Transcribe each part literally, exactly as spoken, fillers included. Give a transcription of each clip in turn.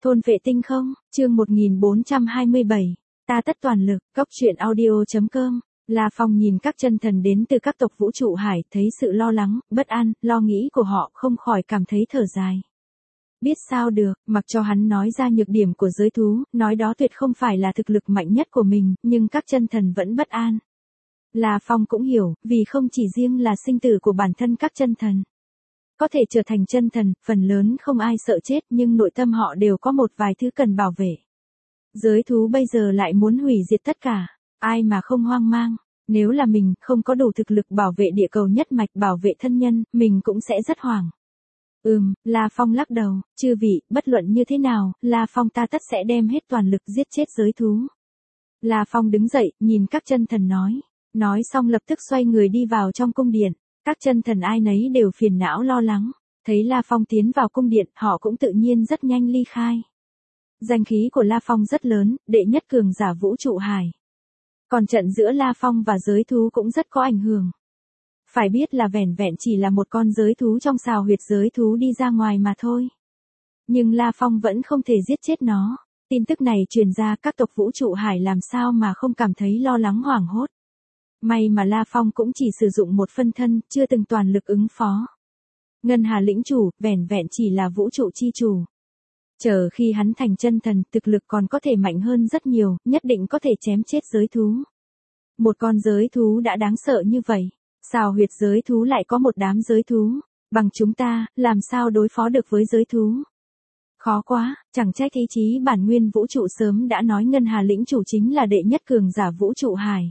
Thôn vệ tinh không, chương một nghìn bốn trăm hai mươi bảy, ta tất toàn lực, góc truyện audio.com. La Phong nhìn các chân thần đến từ các tộc vũ trụ hải, thấy sự lo lắng, bất an, lo nghĩ của họ, không khỏi cảm thấy thở dài. Biết sao được, mặc cho hắn nói ra nhược điểm của giới thú, nói đó tuyệt không phải là thực lực mạnh nhất của mình, nhưng các chân thần vẫn bất an. La Phong cũng hiểu, vì không chỉ riêng là sinh tử của bản thân các chân thần. Có thể trở thành chân thần, phần lớn không ai sợ chết, nhưng nội tâm họ đều có một vài thứ cần bảo vệ. Giới thú bây giờ lại muốn hủy diệt tất cả, ai mà không hoang mang. Nếu là mình, không có đủ thực lực bảo vệ địa cầu nhất mạch, bảo vệ thân nhân, mình cũng sẽ rất hoảng. Ừm, La Phong lắc đầu, chư vị, bất luận như thế nào, La Phong ta tất sẽ đem hết toàn lực giết chết giới thú. La Phong đứng dậy, nhìn các chân thần nói. Nói xong lập tức xoay người đi vào trong cung điện. Các chân thần ai nấy đều phiền não lo lắng. Thấy La Phong tiến vào cung điện, họ cũng tự nhiên rất nhanh ly khai. Danh khí của La Phong rất lớn, đệ nhất cường giả vũ trụ hải. Còn trận giữa La Phong và giới thú cũng rất có ảnh hưởng. Phải biết là vẻn vẹn chỉ là một con giới thú trong sào huyệt giới thú đi ra ngoài mà thôi. Nhưng La Phong vẫn không thể giết chết nó. Tin tức này truyền ra, các tộc vũ trụ hải làm sao mà không cảm thấy lo lắng hoảng hốt. May mà La Phong cũng chỉ sử dụng một phân thân, chưa từng toàn lực ứng phó. Ngân Hà lĩnh chủ, vẻn vẹn chỉ là vũ trụ chi chủ. Chờ khi hắn thành chân thần, thực lực còn có thể mạnh hơn rất nhiều, nhất định có thể chém chết giới thú. Một con giới thú đã đáng sợ như vậy, sào huyệt giới thú lại có một đám giới thú, bằng chúng ta, làm sao đối phó được với giới thú? Khó quá, chẳng trách ý chí bản nguyên vũ trụ sớm đã nói Ngân Hà lĩnh chủ chính là đệ nhất cường giả vũ trụ hải.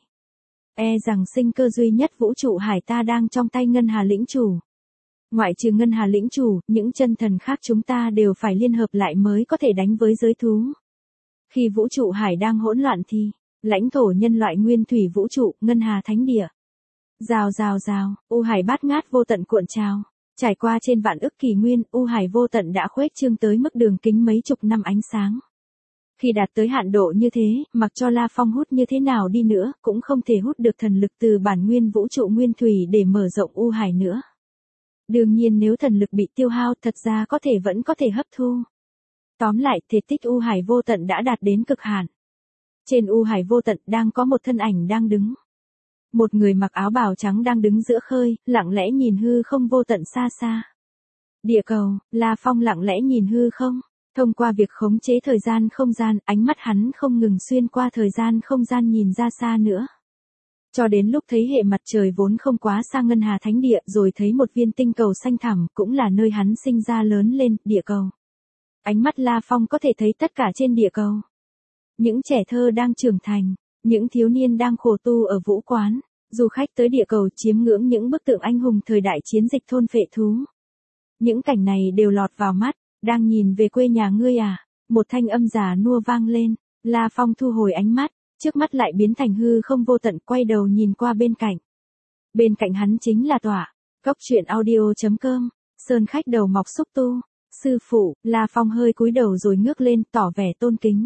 E rằng sinh cơ duy nhất vũ trụ hải ta đang trong tay Ngân Hà lĩnh chủ. Ngoại trừ Ngân Hà lĩnh chủ, những chân thần khác chúng ta đều phải liên hợp lại mới có thể đánh với giới thú. Khi vũ trụ hải đang hỗn loạn thì, lãnh thổ nhân loại nguyên thủy vũ trụ, Ngân Hà thánh địa. Rào rào rào, u hải bát ngát vô tận cuộn trào. Trải qua trên vạn ức kỷ nguyên, u hải vô tận đã khuếch trương tới mức đường kính mấy chục năm ánh sáng. Khi đạt tới hạn độ như thế, mặc cho La Phong hút như thế nào đi nữa, cũng không thể hút được thần lực từ bản nguyên vũ trụ nguyên thủy để mở rộng u hải nữa. Đương nhiên nếu thần lực bị tiêu hao, thật ra có thể vẫn có thể hấp thu. Tóm lại, thể tích u hải vô tận đã đạt đến cực hạn. Trên u hải vô tận đang có một thân ảnh đang đứng. Một người mặc áo bào trắng đang đứng giữa khơi, lặng lẽ nhìn hư không vô tận xa xa. Địa cầu, La Phong lặng lẽ nhìn hư không. Thông qua việc khống chế thời gian không gian, ánh mắt hắn không ngừng xuyên qua thời gian không gian nhìn ra xa nữa. Cho đến lúc thấy hệ mặt trời vốn không quá xa Ngân Hà thánh địa, rồi thấy một viên tinh cầu xanh thẳm, cũng là nơi hắn sinh ra lớn lên, địa cầu. Ánh mắt La Phong có thể thấy tất cả trên địa cầu. Những trẻ thơ đang trưởng thành, những thiếu niên đang khổ tu ở vũ quán, du khách tới địa cầu chiếm ngưỡng những bức tượng anh hùng thời đại chiến dịch thôn phệ thú. Những cảnh này đều lọt vào mắt. Đang nhìn về quê nhà ngươi à? Một thanh âm già nua vang lên. La Phong thu hồi ánh mắt, trước mắt lại biến thành hư không vô tận, quay đầu nhìn qua bên cạnh. Bên cạnh hắn chính là tọa, góc truyện audio.com, Sơn khách đầu mọc xúc tu. Sư phụ, La Phong hơi cúi đầu rồi ngước lên, tỏ vẻ tôn kính.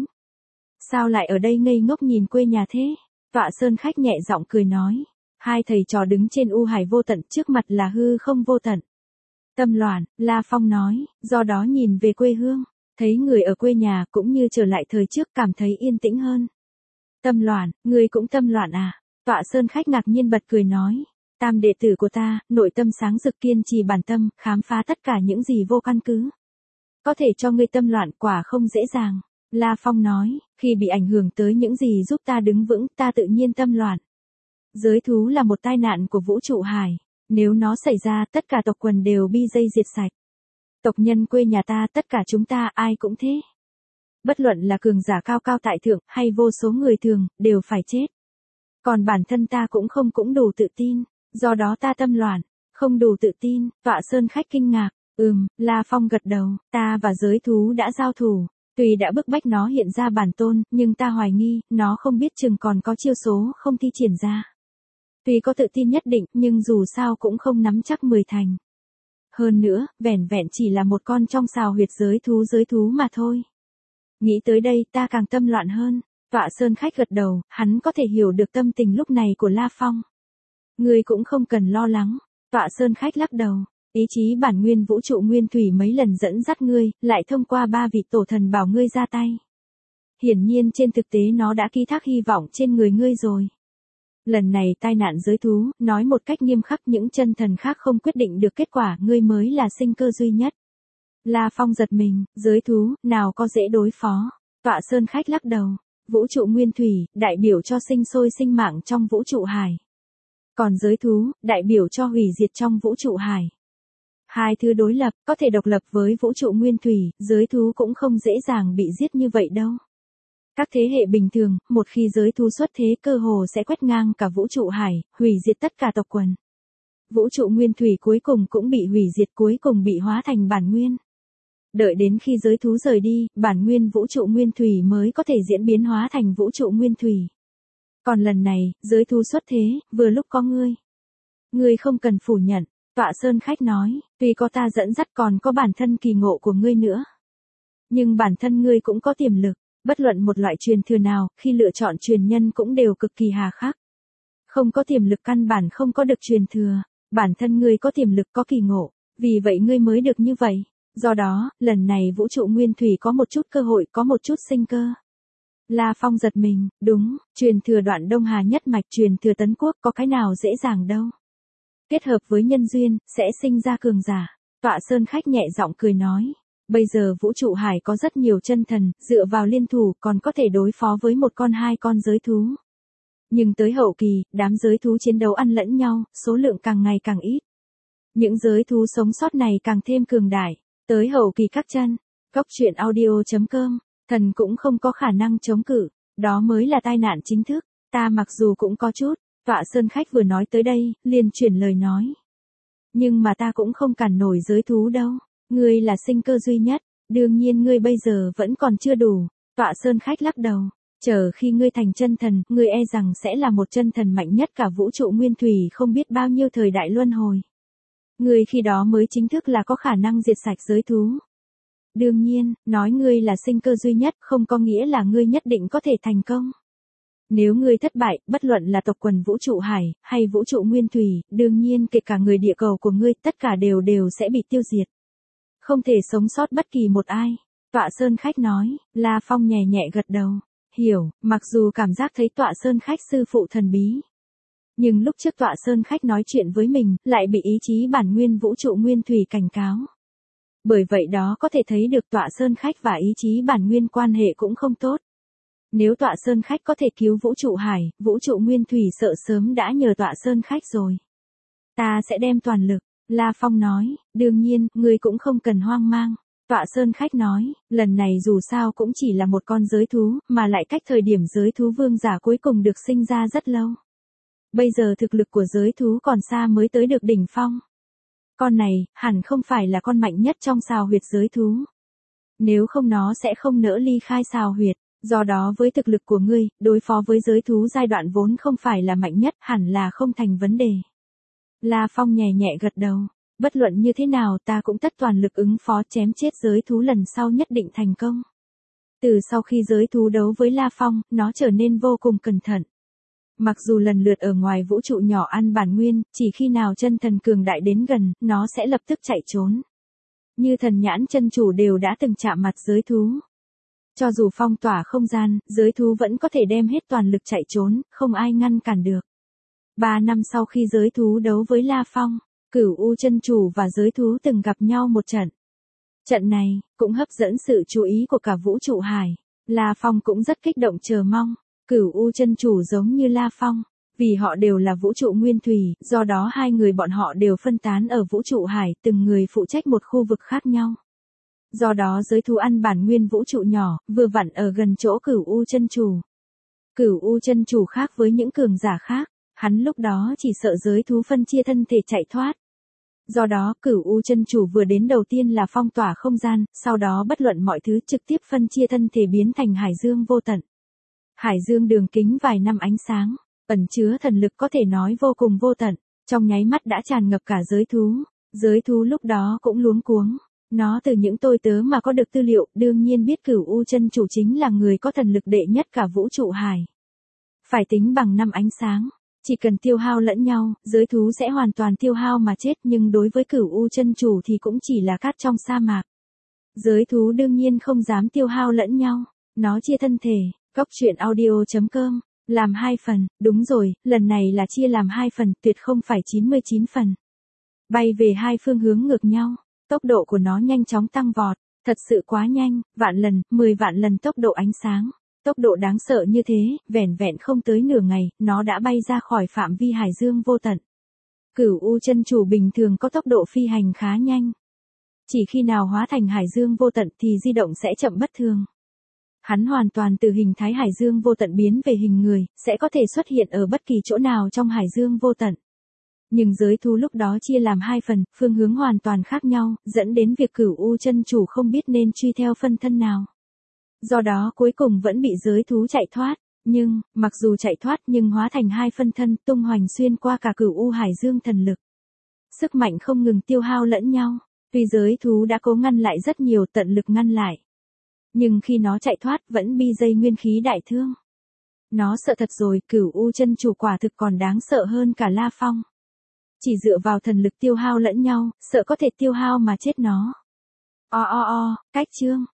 Sao lại ở đây ngây ngốc nhìn quê nhà thế? Tọa Sơn khách nhẹ giọng cười nói. Hai thầy trò đứng trên u hải vô tận, trước mặt là hư không vô tận. Tâm loạn, La Phong nói, do đó nhìn về quê hương, thấy người ở quê nhà cũng như trở lại thời trước, cảm thấy yên tĩnh hơn. Tâm loạn, người cũng tâm loạn à? Tọa Sơn khách ngạc nhiên bật cười nói, tam đệ tử của ta, nội tâm sáng rực kiên trì bản tâm, khám phá tất cả những gì vô căn cứ. Có thể cho ngươi tâm loạn quả không dễ dàng. La Phong nói, khi bị ảnh hưởng tới những gì giúp ta đứng vững, ta tự nhiên tâm loạn. Giới thú là một tai nạn của vũ trụ hải. Nếu nó xảy ra, tất cả tộc quần đều bi dây diệt sạch. Tộc nhân quê nhà ta, tất cả chúng ta, ai cũng thế. Bất luận là cường giả cao cao tại thượng, hay vô số người thường, đều phải chết. Còn bản thân ta cũng không cũng đủ tự tin, do đó ta tâm loạn, không đủ tự tin. Tọa Sơn khách kinh ngạc, ừm, La Phong gật đầu, ta và giới thú đã giao thủ. Tuy đã bức bách nó hiện ra bản tôn, nhưng ta hoài nghi, nó không biết chừng còn có chiêu số không thi triển ra. Tuy có tự tin nhất định, nhưng dù sao cũng không nắm chắc mười thành. Hơn nữa, vẻn vẹn chỉ là một con trong sào huyệt giới thú giới thú mà thôi. Nghĩ tới đây, ta càng tâm loạn hơn. Tọa Sơn khách gật đầu, hắn có thể hiểu được tâm tình lúc này của La Phong. Ngươi cũng không cần lo lắng. Tọa Sơn khách lắc đầu, Ý chí bản nguyên vũ trụ nguyên thủy mấy lần dẫn dắt ngươi, lại thông qua ba vị tổ thần bảo ngươi ra tay. Hiển nhiên trên thực tế nó đã ký thác hy vọng trên người ngươi rồi. Lần này tai nạn giới thú, nói một cách nghiêm khắc những chân thần khác không quyết định được kết quả, ngươi mới là sinh cơ duy nhất. La Phong giật mình, giới thú, nào có dễ đối phó. Tọa Sơn Khách lắc đầu, vũ trụ nguyên thủy, đại biểu cho sinh sôi sinh mạng trong vũ trụ hải. Còn giới thú, đại biểu cho hủy diệt trong vũ trụ hải. Hai thứ đối lập, có thể độc lập với vũ trụ nguyên thủy, giới thú cũng không dễ dàng bị giết như vậy đâu. Các thế hệ bình thường, một khi giới thú xuất thế cơ hồ sẽ quét ngang cả vũ trụ hải, hủy diệt tất cả tộc quần. Vũ trụ nguyên thủy cuối cùng cũng bị hủy diệt, cuối cùng bị hóa thành bản nguyên. Đợi đến khi giới thú rời đi, bản nguyên vũ trụ nguyên thủy mới có thể diễn biến hóa thành vũ trụ nguyên thủy. Còn lần này, giới thú xuất thế, vừa lúc có ngươi. Ngươi không cần phủ nhận, Tọa Sơn Khách nói, tuy có ta dẫn dắt còn có bản thân kỳ ngộ của ngươi nữa. Nhưng bản thân ngươi cũng có tiềm lực, bất luận một loại truyền thừa nào, khi lựa chọn truyền nhân cũng đều cực kỳ hà khắc. Không có tiềm lực căn bản không có được truyền thừa, bản thân ngươi có tiềm lực có kỳ ngộ, vì vậy ngươi mới được như vậy. Do đó, lần này vũ trụ nguyên thủy có một chút cơ hội, có một chút sinh cơ. La Phong giật mình, đúng, truyền thừa Đoạn Đông Hà nhất mạch, truyền thừa Tấn Quốc có cái nào dễ dàng đâu. Kết hợp với nhân duyên, sẽ sinh ra cường giả. Tọa Sơn Khách nhẹ giọng cười nói, bây giờ vũ trụ hải có rất nhiều chân thần, dựa vào liên thủ còn có thể đối phó với một con hai con giới thú. Nhưng tới hậu kỳ, đám giới thú chiến đấu ăn lẫn nhau, số lượng càng ngày càng ít. Những giới thú sống sót này càng thêm cường đại. Tới hậu kỳ các chân, Cốc Truyện Audio chấm com, thần cũng không có khả năng chống cự, đó mới là tai nạn chính thức, ta mặc dù cũng có chút, Tọa Sơn Khách vừa nói tới đây, liền chuyển lời nói. Nhưng mà ta cũng không cản nổi giới thú đâu, ngươi là sinh cơ duy nhất, đương nhiên ngươi bây giờ vẫn còn chưa đủ, Tọa Sơn Khách lắc đầu, chờ khi ngươi thành chân thần, ngươi e rằng sẽ là một chân thần mạnh nhất cả vũ trụ nguyên thủy không biết bao nhiêu thời đại luân hồi. Ngươi khi đó mới chính thức là có khả năng diệt sạch giới thú. Đương nhiên, nói ngươi là sinh cơ duy nhất không có nghĩa là ngươi nhất định có thể thành công. Nếu ngươi thất bại, bất luận là tộc quần vũ trụ hải, hay vũ trụ nguyên thủy, đương nhiên kể cả người địa cầu của ngươi, tất cả đều đều sẽ bị tiêu diệt. Không thể sống sót bất kỳ một ai. Tọa Sơn Khách nói, La Phong nhẹ nhẹ gật đầu. Hiểu, mặc dù cảm giác thấy Tọa Sơn Khách sư phụ thần bí. Nhưng lúc trước Tọa Sơn Khách nói chuyện với mình, lại bị ý chí bản nguyên vũ trụ nguyên thủy cảnh cáo. Bởi vậy đó có thể thấy được Tọa Sơn Khách và ý chí bản nguyên quan hệ cũng không tốt. Nếu Tọa Sơn Khách có thể cứu vũ trụ hải, vũ trụ nguyên thủy sợ sớm đã nhờ Tọa Sơn Khách rồi. Ta sẽ đem toàn lực, La Phong nói, đương nhiên, ngươi cũng không cần hoang mang. Tọa Sơn Khách nói, lần này dù sao cũng chỉ là một con giới thú, mà lại cách thời điểm giới thú vương giả cuối cùng được sinh ra rất lâu. Bây giờ thực lực của giới thú còn xa mới tới được đỉnh phong. Con này, hẳn không phải là con mạnh nhất trong sào huyệt giới thú. Nếu không nó sẽ không nỡ ly khai sào huyệt, do đó với thực lực của ngươi, đối phó với giới thú giai đoạn vốn không phải là mạnh nhất, hẳn là không thành vấn đề. La Phong nhẹ nhẹ gật đầu, bất luận như thế nào ta cũng tất toàn lực ứng phó chém chết giới thú lần sau nhất định thành công. Từ sau khi giới thú đấu với La Phong, nó trở nên vô cùng cẩn thận. Mặc dù lần lượt ở ngoài vũ trụ nhỏ ăn bản nguyên, chỉ khi nào chân thần cường đại đến gần, nó sẽ lập tức chạy trốn. Như thần nhãn chân chủ đều đã từng chạm mặt giới thú. Cho dù phong tỏa không gian, giới thú vẫn có thể đem hết toàn lực chạy trốn, không ai ngăn cản được. Ba năm sau khi giới thú đấu với La Phong, Cửu U chân chủ và giới thú từng gặp nhau một trận. Trận này, cũng hấp dẫn sự chú ý của cả vũ trụ hải. La Phong cũng rất kích động chờ mong. Cửu U chân chủ giống như La Phong, vì họ đều là vũ trụ nguyên thủy, do đó hai người bọn họ đều phân tán ở vũ trụ hải, từng người phụ trách một khu vực khác nhau. Do đó giới thú ăn bản nguyên vũ trụ nhỏ, vừa vặn ở gần chỗ Cửu U chân chủ. Cửu U chân chủ khác với những cường giả khác, hắn lúc đó chỉ sợ giới thú phân chia thân thể chạy thoát. Do đó, Cửu U chân chủ vừa đến đầu tiên là phong tỏa không gian, sau đó bất luận mọi thứ trực tiếp phân chia thân thể biến thành hải dương vô tận. Hải dương đường kính vài năm ánh sáng, ẩn chứa thần lực có thể nói vô cùng vô tận, trong nháy mắt đã tràn ngập cả giới thú. Giới thú lúc đó cũng luống cuống. Nó từ những tôi tớ mà có được tư liệu, đương nhiên biết Cửu U chân chủ chính là người có thần lực đệ nhất cả vũ trụ hải. Phải tính bằng năm ánh sáng, Chỉ cần tiêu hao lẫn nhau, giới thú sẽ hoàn toàn tiêu hao mà chết, nhưng đối với Cửu U chân chủ thì cũng chỉ là cát trong sa mạc. Giới thú đương nhiên không dám tiêu hao lẫn nhau, nó chia thân thể, Cốc truyện audio chấm com, làm hai phần, đúng rồi, lần này là chia làm hai phần, tuyệt không phải chín mươi chín phần. Bay về hai phương hướng ngược nhau, tốc độ của nó nhanh chóng tăng vọt, thật sự quá nhanh, vạn lần, mười vạn lần tốc độ ánh sáng. Tốc độ đáng sợ như thế, vẻn vẹn không tới nửa ngày, nó đã bay ra khỏi phạm vi hải dương vô tận. Cửu U chân chủ bình thường có tốc độ phi hành khá nhanh. Chỉ khi nào hóa thành hải dương vô tận thì di động sẽ chậm bất thường. Hắn hoàn toàn từ hình thái hải dương vô tận biến về hình người, sẽ có thể xuất hiện ở bất kỳ chỗ nào trong hải dương vô tận. Nhưng giới thú lúc đó chia làm hai phần, phương hướng hoàn toàn khác nhau, dẫn đến việc Cửu U chân chủ không biết nên truy theo phân thân nào. Do đó cuối cùng vẫn bị giới thú chạy thoát, nhưng, mặc dù chạy thoát nhưng hóa thành hai phân thân tung hoành xuyên qua cả Cửu U hải dương thần lực. Sức mạnh không ngừng tiêu hao lẫn nhau, tuy giới thú đã cố ngăn lại rất nhiều, tận lực ngăn lại. Nhưng khi nó chạy thoát vẫn bị dây nguyên khí đại thương. Nó sợ thật rồi, Cửu U chân chủ quả thực còn đáng sợ hơn cả La Phong. Chỉ dựa vào thần lực tiêu hao lẫn nhau, sợ có thể tiêu hao mà chết nó. O o o, cách chương.